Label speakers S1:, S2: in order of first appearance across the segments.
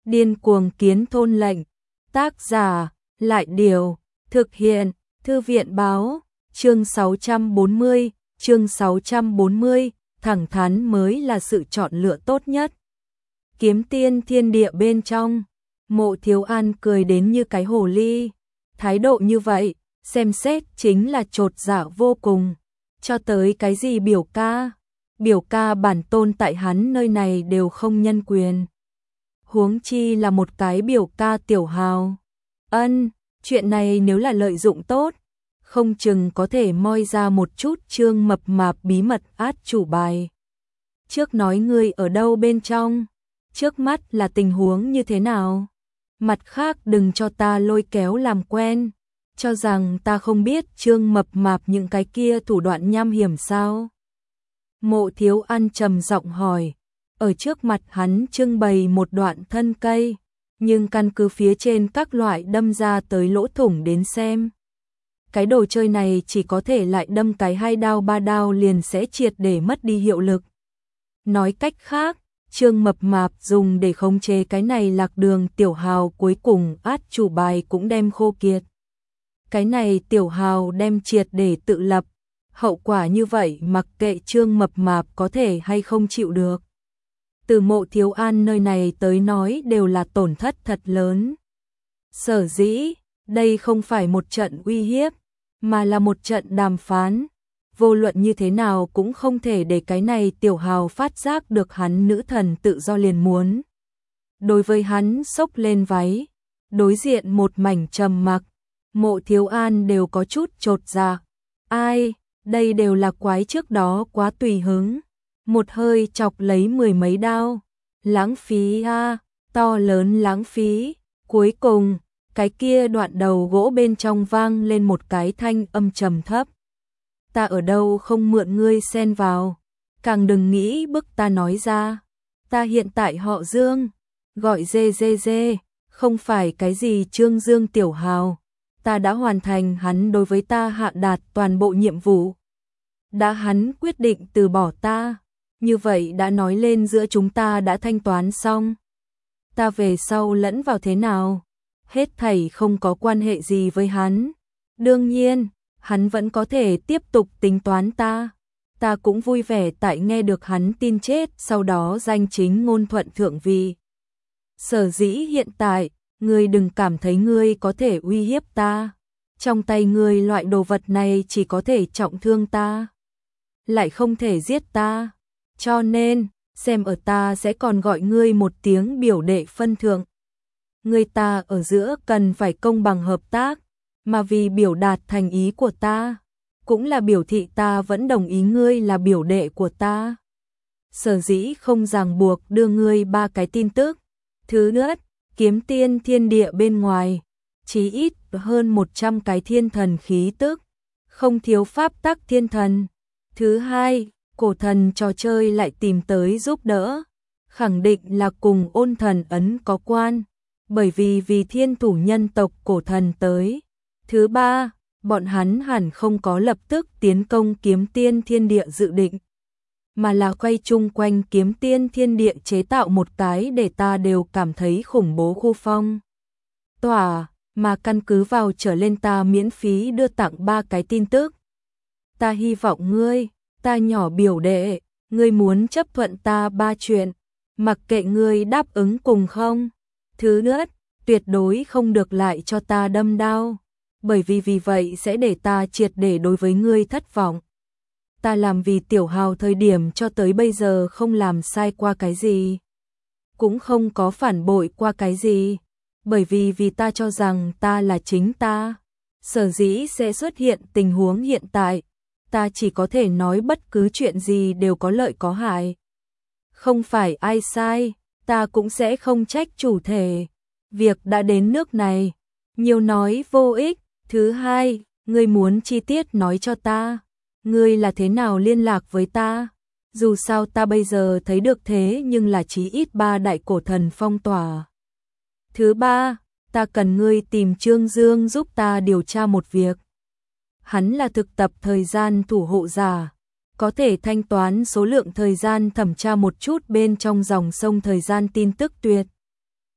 S1: Điên cuồng kiến thôn lệnh. Tác giả, Lại Điều. Thực hiện, Thư viện báo. Chương 640, thẳng thắn mới là sự chọn lựa tốt nhất. Kiếm tiên thiên địa bên trong. Mộ Thiếu An cười đến như cái hồ ly. Thái độ như vậy, xem xét chính là chột dạ vô cùng. Cho tới cái gì biểu ca bản tôn tại hắn nơi này đều không nhân quyền. Huống chi là một cái biểu ca tiểu hào. Chuyện này nếu là lợi dụng tốt, không chừng có thể moi ra một chút Trương Mập Mạp bí mật át chủ bài. Trước nói ngươi ở đâu bên trong, trước mắt là tình huống như thế nào? Mặt khác đừng cho ta lôi kéo làm quen, cho rằng ta không biết Trương Mập Mạp những cái kia thủ đoạn nham hiểm sao? Mộ Thiếu An trầm giọng hỏi, ở trước mặt hắn trưng bày một đoạn thân cây, nhưng căn cứ phía trên các loại đâm ra tới lỗ thủng đến xem. Cái đồ chơi này chỉ có thể lại đâm cái 2 đao 3 đao liền sẽ triệt để mất đi hiệu lực. Nói cách khác, Trương Mập Mạp dùng để khống chế cái này lạc đường tiểu hào cuối cùng át chủ bài cũng đem khô kiệt. Cái này tiểu hào đem triệt để tự lập, hậu quả như vậy mặc kệ Trương Mập Mạp có thể hay không chịu được. Từ Mộ Thiếu An nơi này tới nói đều là tổn thất thật lớn. Sở dĩ, đây không phải một trận uy hiếp, mà là một trận đàm phán. Vô luận như thế nào cũng không thể để cái này tiểu hào phát giác được hắn nữ thần tự do liền muốn. Đối với hắn xốc lên váy, đối diện một mảnh trầm mặc, Mộ Thiếu An đều có chút chột dạ. Ai, đây đều là quái trước đó quá tùy hứng. Một hơi chọc lấy 10 mấy đao. Lãng phí a, to lớn lãng phí. Cuối cùng, cái kia đoạn đầu gỗ bên trong vang lên một cái thanh âm trầm thấp. Ta ở đâu không mượn ngươi xen vào, càng đừng nghĩ bức ta nói ra. Ta hiện tại họ Dương, gọi dê, không phải cái gì Trương Dương tiểu hào. Ta đã hoàn thành hắn đối với ta hạ đạt toàn bộ nhiệm vụ. Đã hắn quyết định từ bỏ ta, như vậy đã nói lên giữa chúng ta đã thanh toán xong. Ta về sau lẫn vào thế nào, hết thảy không có quan hệ gì với hắn. Đương nhiên, hắn vẫn có thể tiếp tục tính toán ta. Ta cũng vui vẻ tại nghe được hắn tin chết, sau đó danh chính ngôn thuận thượng vị. Sở dĩ hiện tại, ngươi đừng cảm thấy ngươi có thể uy hiếp ta. Trong tay ngươi loại đồ vật này chỉ có thể trọng thương ta, lại không thể giết ta. Cho nên, xem ở ta sẽ còn gọi ngươi một tiếng biểu đệ phân thượng. Ngươi ta ở giữa cần phải công bằng hợp tác, mà vì biểu đạt thành ý của ta, cũng là biểu thị ta vẫn đồng ý ngươi là biểu đệ của ta. Sở dĩ không ràng buộc đưa ngươi 3 cái tin tức. Thứ nhất, kiếm tiên thiên địa bên ngoài, chí ít hơn 100 cái thiên thần khí tức, không thiếu pháp tắc thiên thần. Thứ hai, cổ thần trò chơi lại tìm tới giúp đỡ, khẳng định là cùng ôn thần ấn có quan, bởi vì thiên thủ nhân tộc cổ thần tới. Thứ ba, bọn hắn hẳn không có lập tức tiến công kiếm tiên thiên địa dự định, mà là quay chung quanh kiếm tiên thiên địa chế tạo một cái để ta đều cảm thấy khủng bố khu phong tỏa, mà căn cứ vào trở lên ta miễn phí đưa tặng 3 cái tin tức. Ta hy vọng ngươi, ta nhỏ biểu đệ, ngươi muốn chấp thuận ta 3 chuyện, mặc kệ ngươi đáp ứng cùng không. Thứ nhất, tuyệt đối không được lại cho ta đâm đao, bởi vì vậy sẽ để ta triệt để đối với ngươi thất vọng. Ta làm vì tiểu hào thời điểm cho tới bây giờ không làm sai qua cái gì, cũng không có phản bội qua cái gì, bởi vì ta cho rằng ta là chính ta. Sở dĩ sẽ xuất hiện tình huống hiện tại, ta chỉ có thể nói bất cứ chuyện gì đều có lợi có hại. Không phải ai sai, ta cũng sẽ không trách chủ thể. Việc đã đến nước này, nhiều nói vô ích. Thứ hai, ngươi muốn chi tiết nói cho ta, ngươi là thế nào liên lạc với ta? Dù sao ta bây giờ thấy được thế nhưng là chí ít 3 đại cổ thần phong tỏa. Thứ ba, ta cần ngươi tìm Trương Dương giúp ta điều tra một việc. Hắn là thực tập thời gian thủ hộ giả, có thể thanh toán số lượng thời gian thẩm tra một chút bên trong dòng sông thời gian tin tức tuyệt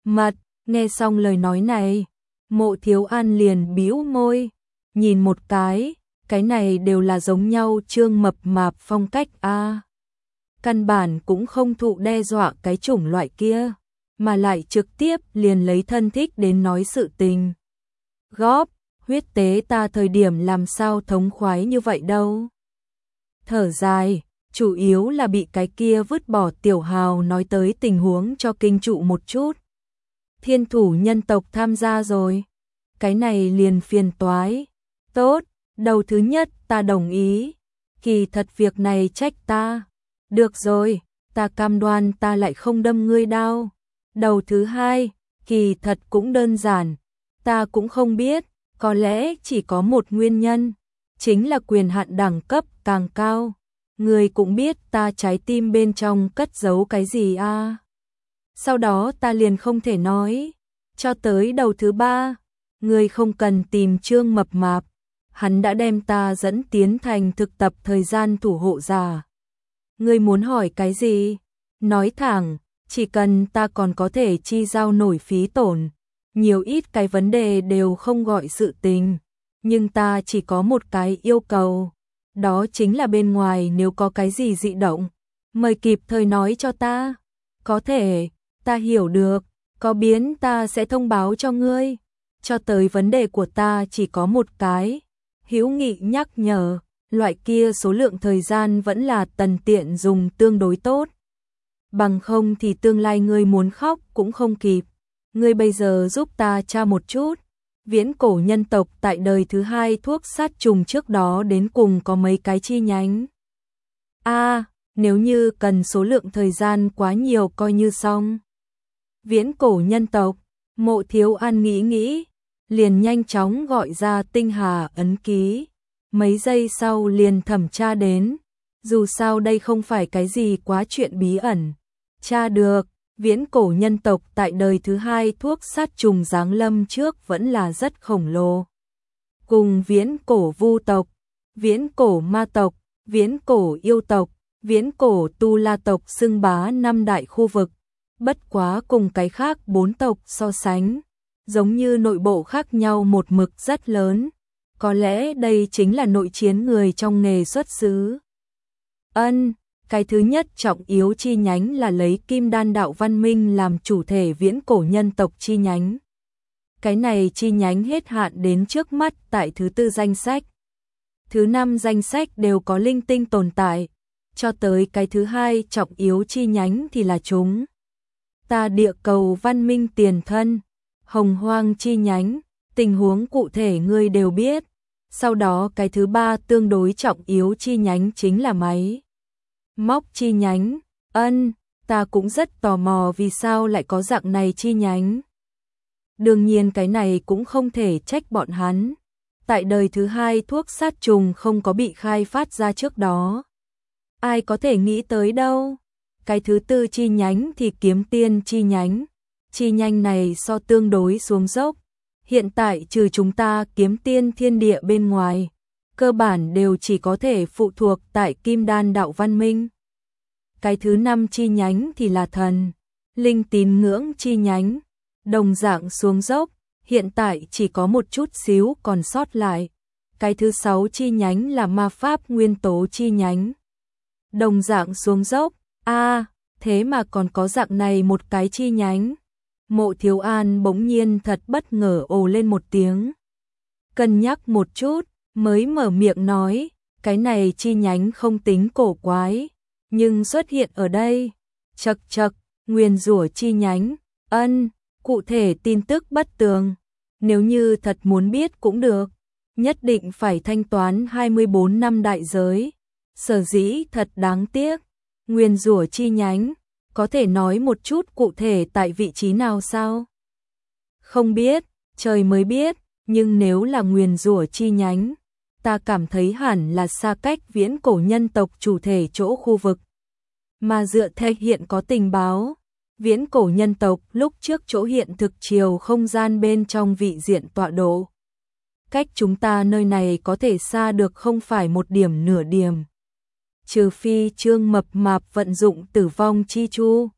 S1: Mật, nghe xong lời nói này, Mộ Thiếu An liền bĩu môi, nhìn một cái này đều là giống nhau Trương Mập Mạp phong cách a. Căn bản cũng không thụ đe dọa cái chủng loại kia, mà lại trực tiếp liền lấy thân thích đến nói sự tình. Góp, huyết tế ta thời điểm làm sao thống khoái như vậy đâu. Thở dài, chủ yếu là bị cái kia vứt bỏ Tiểu Hào nói tới tình huống cho kinh trụ một chút. Thiên thủ nhân tộc tham gia rồi, cái này liền phiền toái. Tốt, đầu thứ nhất ta đồng ý, kỳ thật việc này trách ta. Được rồi, ta cam đoan ta lại không đâm ngươi đao. Đầu thứ hai, kỳ thật cũng đơn giản, ta cũng không biết, có lẽ chỉ có một nguyên nhân, chính là quyền hạn đẳng cấp càng cao. Ngươi cũng biết ta trái tim bên trong cất giấu cái gì a. Sau đó ta liền không thể nói, cho tới đầu thứ ba, ngươi không cần tìm Trương Mập Mạp, hắn đã đem ta dẫn tiến thành thực tập thời gian thủ hộ giả. Ngươi muốn hỏi cái gì? Nói thẳng, chỉ cần ta còn có thể chi giao nổi phí tổn, nhiều ít cái vấn đề đều không gọi sự tình, nhưng ta chỉ có một cái yêu cầu, đó chính là bên ngoài nếu có cái gì dị động, mời kịp thời nói cho ta. Có thể, ta hiểu được, có biến ta sẽ thông báo cho ngươi. Cho tới vấn đề của ta chỉ có một cái, hữu nghị nhắc nhở, loại kia số lượng thời gian vẫn là tần tiện dùng tương đối tốt. Bằng không thì tương lai ngươi muốn khóc cũng không kịp. Ngươi bây giờ giúp ta tra một chút, viễn cổ nhân tộc tại đời thứ hai thuốc sát trùng trước đó đến cùng có mấy cái chi nhánh. Nếu như cần số lượng thời gian quá nhiều coi như xong. Viễn cổ nhân tộc, Mộ Thiếu An nghĩ, liền nhanh chóng gọi ra tinh hà ấn ký. Mấy giây sau liền thẩm tra đến, dù sao đây không phải cái gì quá chuyện bí ẩn. Tra được, viễn cổ nhân tộc tại đời thứ hai thuốc sát trùng giáng lâm trước vẫn là rất khổng lồ. Cùng viễn cổ vu tộc, viễn cổ ma tộc, viễn cổ yêu tộc, viễn cổ tu la tộc xưng bá năm đại khu vực. Bất quá cùng cái khác 4 tộc so sánh, giống như nội bộ khác nhau một mực rất lớn. Có lẽ đây chính là nội chiến người trong nghề xuất xứ. Cái thứ nhất trọng yếu chi nhánh là lấy Kim Đan đạo văn minh làm chủ thể viễn cổ nhân tộc chi nhánh. Cái này chi nhánh hết hạn đến trước mắt tại thứ tư danh sách. Thứ năm danh sách đều có linh tinh tồn tại, cho tới cái thứ hai trọng yếu chi nhánh thì là chúng ta địa cầu văn minh tiền thân, hồng hoang chi nhánh, tình huống cụ thể ngươi đều biết. Sau đó cái thứ ba tương đối trọng yếu chi nhánh chính là máy móc chi nhánh. Ta cũng rất tò mò vì sao lại có dạng này chi nhánh. Đương nhiên cái này cũng không thể trách bọn hắn. Tại đời thứ hai thuốc sát trùng không có bị khai phát ra trước đó. Ai có thể nghĩ tới đâu. Cái thứ tư chi nhánh thì kiếm tiên chi nhánh. Chi nhánh này so tương đối xuống dốc. Hiện tại trừ chúng ta kiếm tiên thiên địa bên ngoài, cơ bản đều chỉ có thể phụ thuộc tại Kim Đan đạo văn minh. Cái thứ năm chi nhánh thì là thần, linh tín ngưỡng chi nhánh, đồng dạng xuống dốc, hiện tại chỉ có một chút xíu còn sót lại. Cái thứ sáu chi nhánh là ma pháp nguyên tố chi nhánh, đồng dạng xuống dốc. Thế mà còn có dạng này một cái chi nhánh. Mộ Thiếu An bỗng nhiên thật bất ngờ ồ lên một tiếng. Cân nhắc một chút, mới mở miệng nói, cái này chi nhánh không tính cổ quái, nhưng xuất hiện ở đây. Chậc, nguyền rủa chi nhánh. Cụ thể tin tức bất tường. Nếu như thật muốn biết cũng được, nhất định phải thanh toán 24 năm đại giới. Sở dĩ thật đáng tiếc. Nguyền rủa chi nhánh, có thể nói một chút cụ thể tại vị trí nào sao? Không biết, trời mới biết, nhưng nếu là nguyền rủa chi nhánh, ta cảm thấy hẳn là xa cách viễn cổ nhân tộc chủ thể chỗ khu vực. Mà dựa theo hiện có tình báo, viễn cổ nhân tộc lúc trước chỗ hiện thực chiều không gian bên trong vị diện tọa độ. Cách chúng ta nơi này có thể xa được không phải một điểm nửa điểm. Trừ phi Trương Mập Mạp vận dụng tử vong chi chu,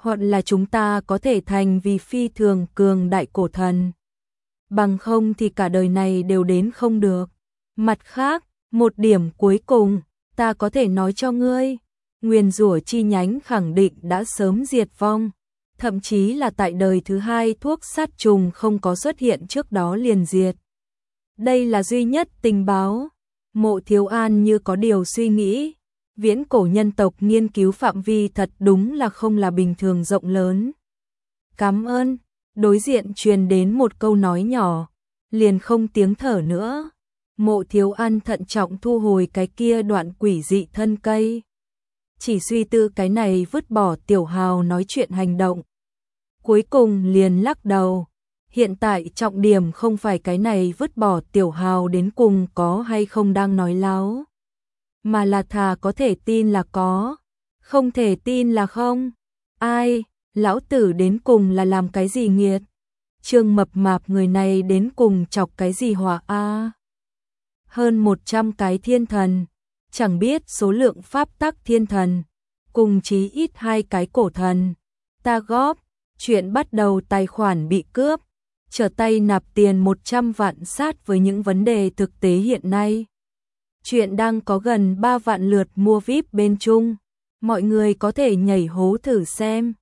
S1: hoặc là chúng ta có thể thành vì phi thường cường đại cổ thần. Bằng không thì cả đời này đều đến không được. Mặt khác, một điểm cuối cùng, ta có thể nói cho ngươi, nguyền rủa chi nhánh khẳng định đã sớm diệt vong, thậm chí là tại đời thứ hai thuốc sát trùng không có xuất hiện trước đó liền diệt. Đây là duy nhất tình báo. Mộ Thiếu An như có điều suy nghĩ, viễn cổ nhân tộc nghiên cứu phạm vi thật đúng là không là bình thường rộng lớn. Cảm ơn, đối diện truyền đến một câu nói nhỏ, liền không tiếng thở nữa. Mộ Thiếu An thận trọng thu hồi cái kia đoạn quỷ dị thân cây. Chỉ suy tư cái này vứt bỏ Tiểu Hào nói chuyện hành động. Cuối cùng liền lắc đầu. Hiện tại trọng điểm không phải cái này vứt bỏ Tiểu Hào đến cùng có hay không đang nói láo. Mà là thà có thể tin là có, không thể tin là không. Ai, lão tử đến cùng là làm cái gì nghiệt? Trương Mập Mạp người này đến cùng chọc cái gì họa a? Hơn 100 cái thiên thần, chẳng biết số lượng pháp tắc thiên thần, cùng chí ít 2 cái cổ thần. Ta góp, chuyện bắt đầu tài khoản bị cướp, trở tay nạp tiền 100 vạn sát với những vấn đề thực tế hiện nay. Chuyện đang có gần 3 vạn lượt mua VIP bên chung, mọi người có thể nhảy hố thử xem.